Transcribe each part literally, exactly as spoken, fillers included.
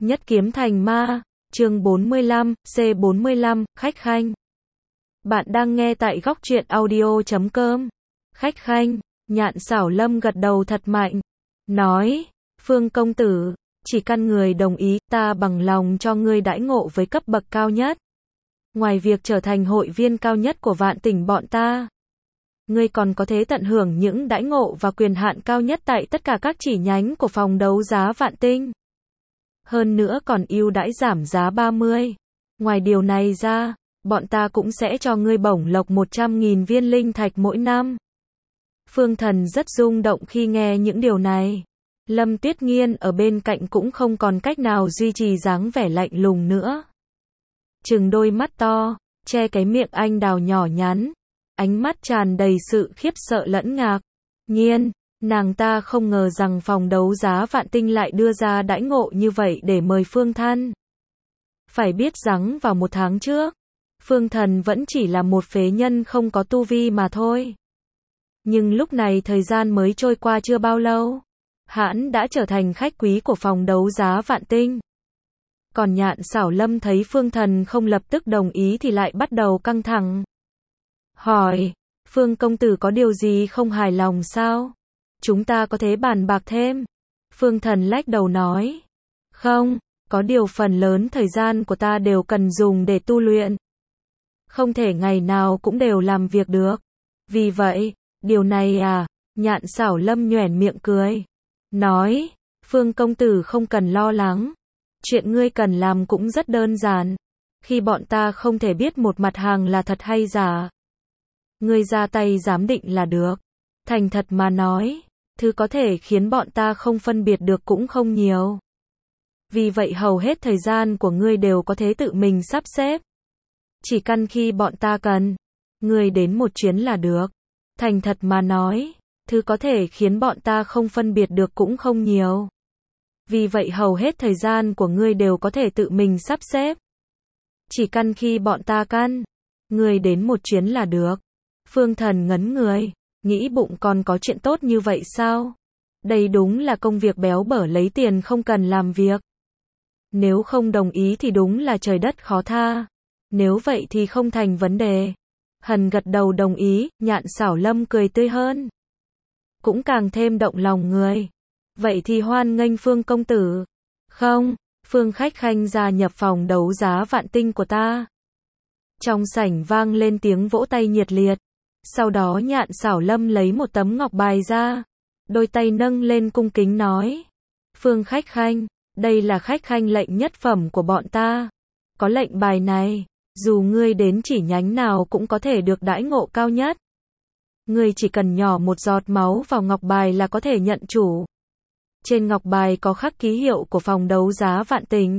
Nhất kiếm thành ma, chương bốn mươi lăm, C bốn mươi lăm, khách khanh. Bạn đang nghe tại góc truyện audio chấm com. Khách khanh, Nhạn Xảo Lâm gật đầu thật mạnh. Nói, Phương công tử, chỉ căn người đồng ý, ta bằng lòng cho ngươi đãi ngộ với cấp bậc cao nhất. Ngoài việc trở thành hội viên cao nhất của Vạn Tỉnh bọn ta, ngươi còn có thể tận hưởng những đãi ngộ và quyền hạn cao nhất tại tất cả các chi nhánh của phòng đấu giá Vạn Tinh. Hơn nữa còn ưu đãi giảm giá ba mươi. Ngoài điều này ra, bọn ta cũng sẽ cho ngươi bổng lộc một trăm nghìn viên linh thạch mỗi năm. Phương Thần rất rung động khi nghe những điều này. Lâm Tuyết Nghiên ở bên cạnh cũng không còn cách nào duy trì dáng vẻ lạnh lùng nữa. Trừng đôi mắt to, che cái miệng anh đào nhỏ nhắn, ánh mắt tràn đầy sự khiếp sợ lẫn ngạc nhiên. Nàng ta không ngờ rằng phòng đấu giá Vạn Tinh lại đưa ra đãi ngộ như vậy để mời Phương Thần. Phải biết rằng vào một tháng trước, Phương Thần vẫn chỉ là một phế nhân không có tu vi mà thôi. Nhưng lúc này thời gian mới trôi qua chưa bao lâu, hắn đã trở thành khách quý của phòng đấu giá Vạn Tinh. Còn Nhạn Xảo Lâm thấy Phương Thần không lập tức đồng ý thì lại bắt đầu căng thẳng. Hỏi, Phương công tử có điều gì không hài lòng sao? Chúng ta có thể bàn bạc thêm. Phương Thần lách đầu nói. Không, có điều phần lớn thời gian của ta đều cần dùng để tu luyện. Không thể ngày nào cũng đều làm việc được. Vì vậy, điều này à, Nhạn Xảo Lâm nhoẻn miệng cười. Nói, Phương công tử không cần lo lắng. Chuyện ngươi cần làm cũng rất đơn giản. Khi bọn ta không thể biết một mặt hàng là thật hay giả, ngươi ra tay giám định là được. Thành thật mà nói, thứ có thể khiến bọn ta không phân biệt được cũng không nhiều. Vì vậy hầu hết thời gian của ngươi đều có thể tự mình sắp xếp. Chỉ cần khi bọn ta cần, ngươi đến một chuyến là được. Thành thật mà nói, thứ có thể khiến bọn ta không phân biệt được cũng không nhiều. Vì vậy hầu hết thời gian của ngươi đều có thể tự mình sắp xếp. Chỉ cần khi bọn ta cần, ngươi đến một chuyến là được. Phương Thần ngấn người, nghĩ bụng còn có chuyện tốt như vậy sao? Đây đúng là công việc béo bở lấy tiền không cần làm việc. Nếu không đồng ý thì đúng là trời đất khó tha. Nếu vậy thì không thành vấn đề. Hần gật đầu đồng ý, Nhạn Xảo Lâm cười tươi hơn. Cũng càng thêm động lòng người. Vậy thì hoan nghênh Phương công tử. Không, Phương khách khanh gia nhập phòng đấu giá Vạn Tinh của ta. Trong sảnh vang lên tiếng vỗ tay nhiệt liệt. Sau đó Nhạn Xảo Lâm lấy một tấm ngọc bài ra. Đôi tay nâng lên cung kính nói. Phương khách khanh, đây là khách khanh lệnh nhất phẩm của bọn ta. Có lệnh bài này, dù ngươi đến chỉ nhánh nào cũng có thể được đãi ngộ cao nhất. Ngươi chỉ cần nhỏ một giọt máu vào ngọc bài là có thể nhận chủ. Trên ngọc bài có khắc ký hiệu của phòng đấu giá Vạn Tinh.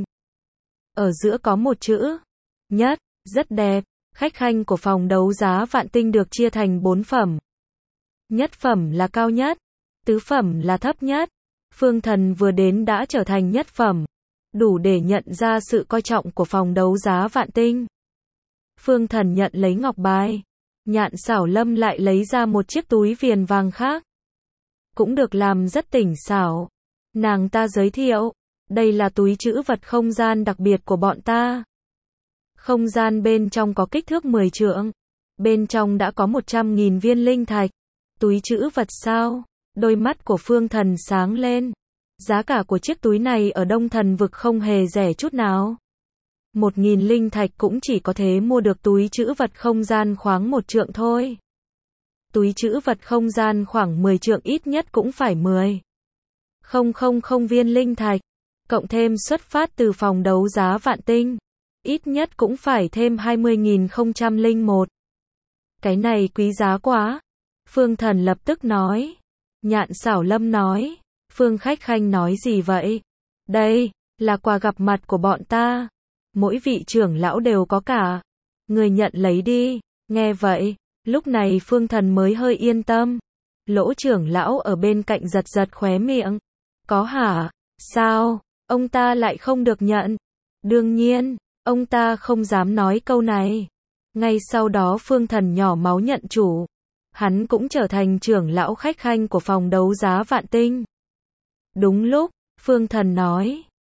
Ở giữa có một chữ nhất, rất đẹp. Khách khanh của phòng đấu giá Vạn Tinh được chia thành bốn phẩm. Nhất phẩm là cao nhất, tứ phẩm là thấp nhất. Phương Thần vừa đến đã trở thành nhất phẩm, đủ để nhận ra sự coi trọng của phòng đấu giá Vạn Tinh. Phương Thần nhận lấy ngọc bài. Nhạn Xảo Lâm lại lấy ra một chiếc túi viền vàng khác, cũng được làm rất tinh xảo. Nàng ta giới thiệu, đây là túi trữ vật không gian đặc biệt của bọn ta. Không gian bên trong có kích thước mười trượng. Bên trong đã có một trăm nghìn viên linh thạch. Túi trữ vật sao? Đôi mắt của Phương Thần sáng lên. Giá cả của chiếc túi này ở Đông Thần vực không hề rẻ chút nào. Một nghìn linh thạch cũng chỉ có thể mua được túi trữ vật không gian khoảng một trượng thôi. Túi trữ vật không gian khoảng mười trượng ít nhất cũng phải mười. Không không không viên linh thạch. Cộng thêm xuất phát từ phòng đấu giá Vạn Tinh. Ít nhất cũng phải thêm hai mươi nghìn không trăm lẻ một. Cái này quý giá quá. Phương Thần lập tức nói. Nhạn Xảo Lâm nói. Phương khách khanh nói gì vậy? Đây, là quà gặp mặt của bọn ta. Mỗi vị trưởng lão đều có cả. Người nhận lấy đi. Nghe vậy, lúc này Phương Thần mới hơi yên tâm. Lỗ trưởng lão ở bên cạnh giật giật khóe miệng. Có hả? Sao? Ông ta lại không được nhận? Đương nhiên. Ông ta không dám nói câu này. Ngay sau đó Phương Thần nhỏ máu nhận chủ. Hắn cũng trở thành trưởng lão khách khanh của phòng đấu giá Vạn Tinh. Đúng lúc, Phương Thần nói.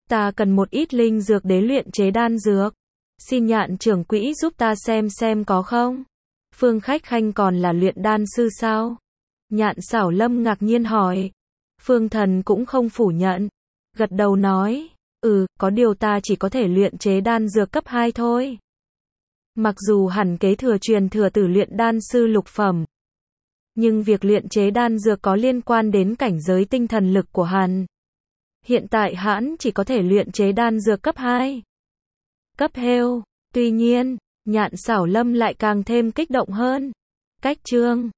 Ta cần một ít linh dược để luyện chế đan dược. Xin Nhạn trưởng quỹ giúp ta xem xem có không? Phương Khách Khanh còn là luyện đan sư sao? Nhạn Xảo Lâm ngạc nhiên hỏi. Phương Thần cũng không phủ nhận. Gật đầu nói, ừ, có điều ta chỉ có thể luyện chế đan dược cấp hai thôi. Mặc dù hẳn kế thừa truyền thừa từ luyện đan sư lục phẩm, nhưng việc luyện chế đan dược có liên quan đến cảnh giới tinh thần lực của hắn. Hiện tại hắn chỉ có thể luyện chế đan dược cấp hai. Cấp heo. Tuy nhiên, Nhạn Xảo Lâm lại càng thêm kích động hơn. Cách chương